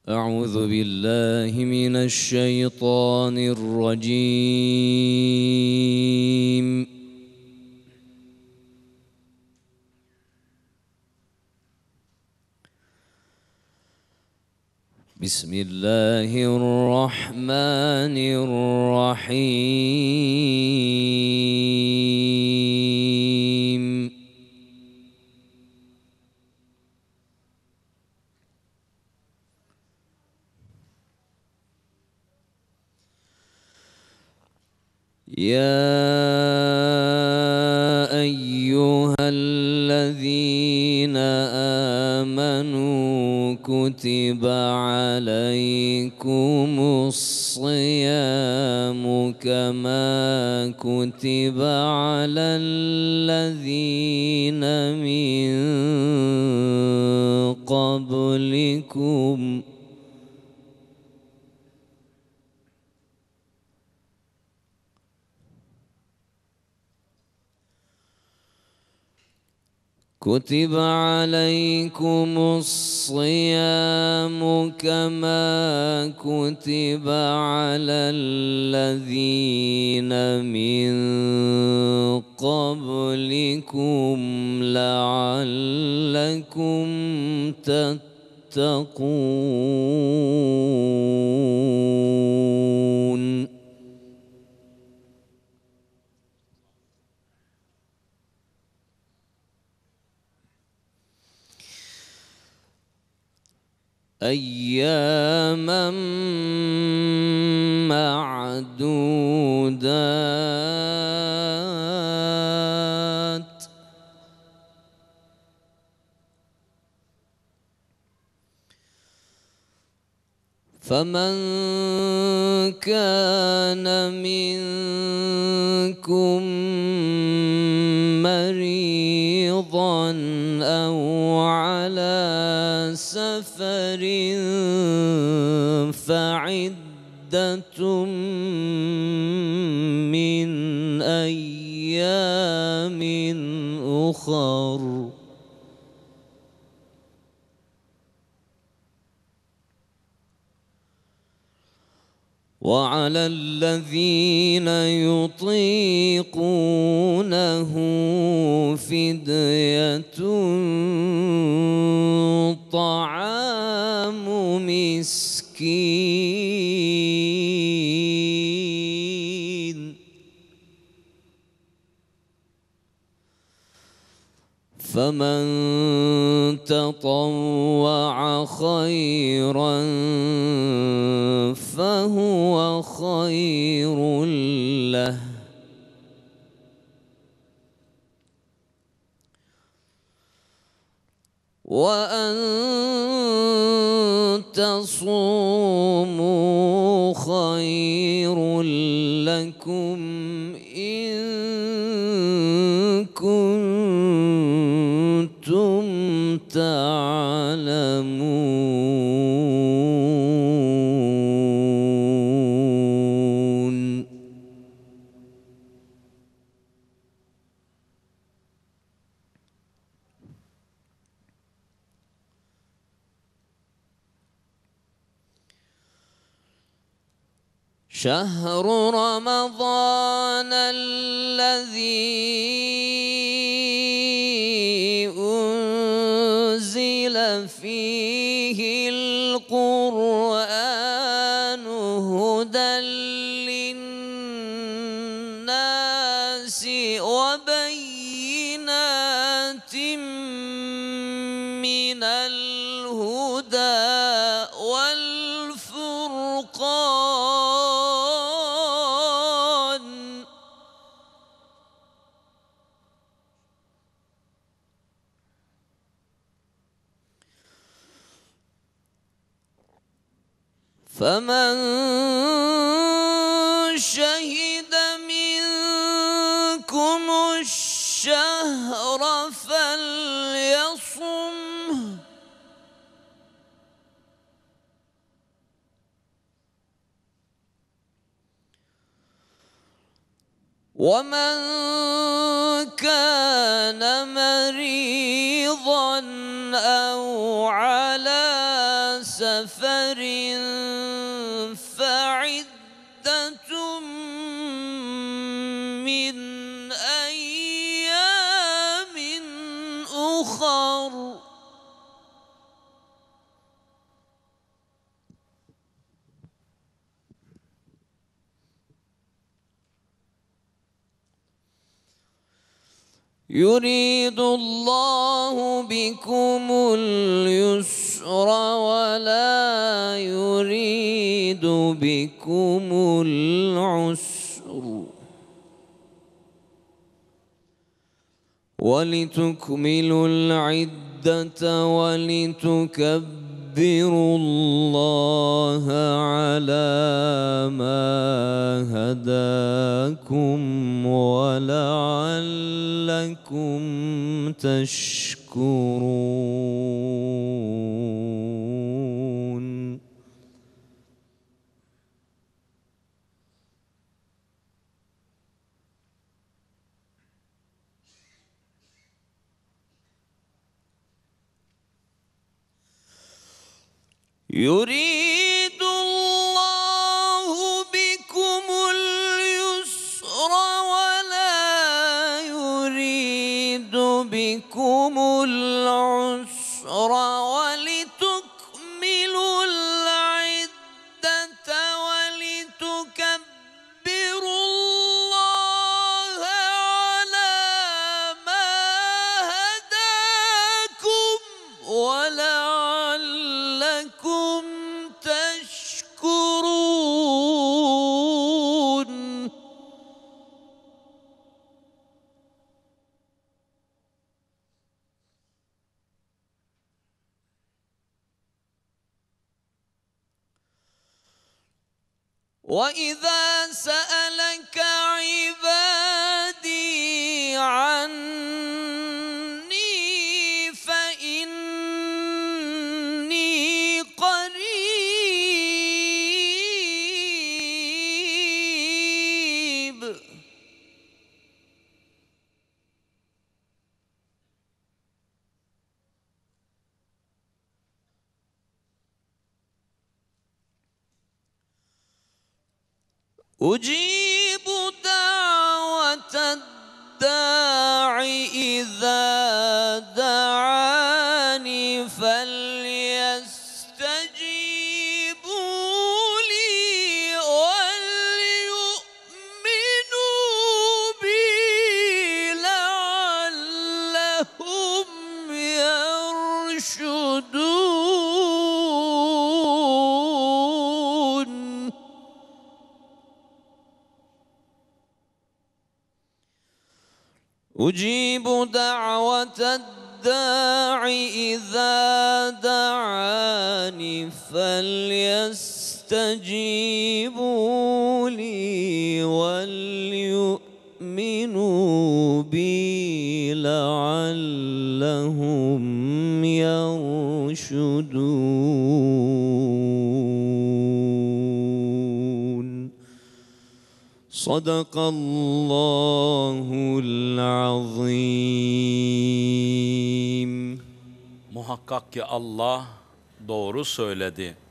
أعوذ بالله من الشيطان الرجيم. بسم الله الرحمن الرحيم. يا أيها الذين آمنوا كتب عليكم الصيام كما كتب على الذين من قبلكم كتب عليكم الصيام كما كتب على الذين من قبلكم لعلكم تتقون. أياما معدودات. فمن كان منكم مريضا أو على سفر فعدة من أيام أخر. وعلى الذين يطيقونه فدية طعام مسكين. فمن تطوع خيرا فهو خير له. وأن تصوموا خير لكم إن كنتم تعلمون. شهر رمضان الذي أنزل فيه القرآن هدى للناس وبينات من الهدى والفرقان. فمن شهد منكم الشهر فليصمه. ومن كان مريضا أو على سفر فعدة من أيام أخر يريد الله بكم اليسر ولا يريد بكم العسر ولتكملوا العدة ولتكبروا الله على ما هداكم ولعلكم تشكرون. يريد الله بكم اليسر ولا يريد بكم العسر ولتكملوا العدة ولتكبروا الله على ما هداكم ولعلكم تشكرون. وإذا سألك عبادي عني فإني قريب أجيب دعوة الداع إذا دعاني فليستجيبوا لي وليؤمنوا بي لعلهم يرشدون. أجيب دعوة الداع إذا دعاني فليستجيبوا لي وليؤمنوا بي لعلهم يرشدون. صدق الله العظيم. Muhakkak ki Allah doğru söyledi.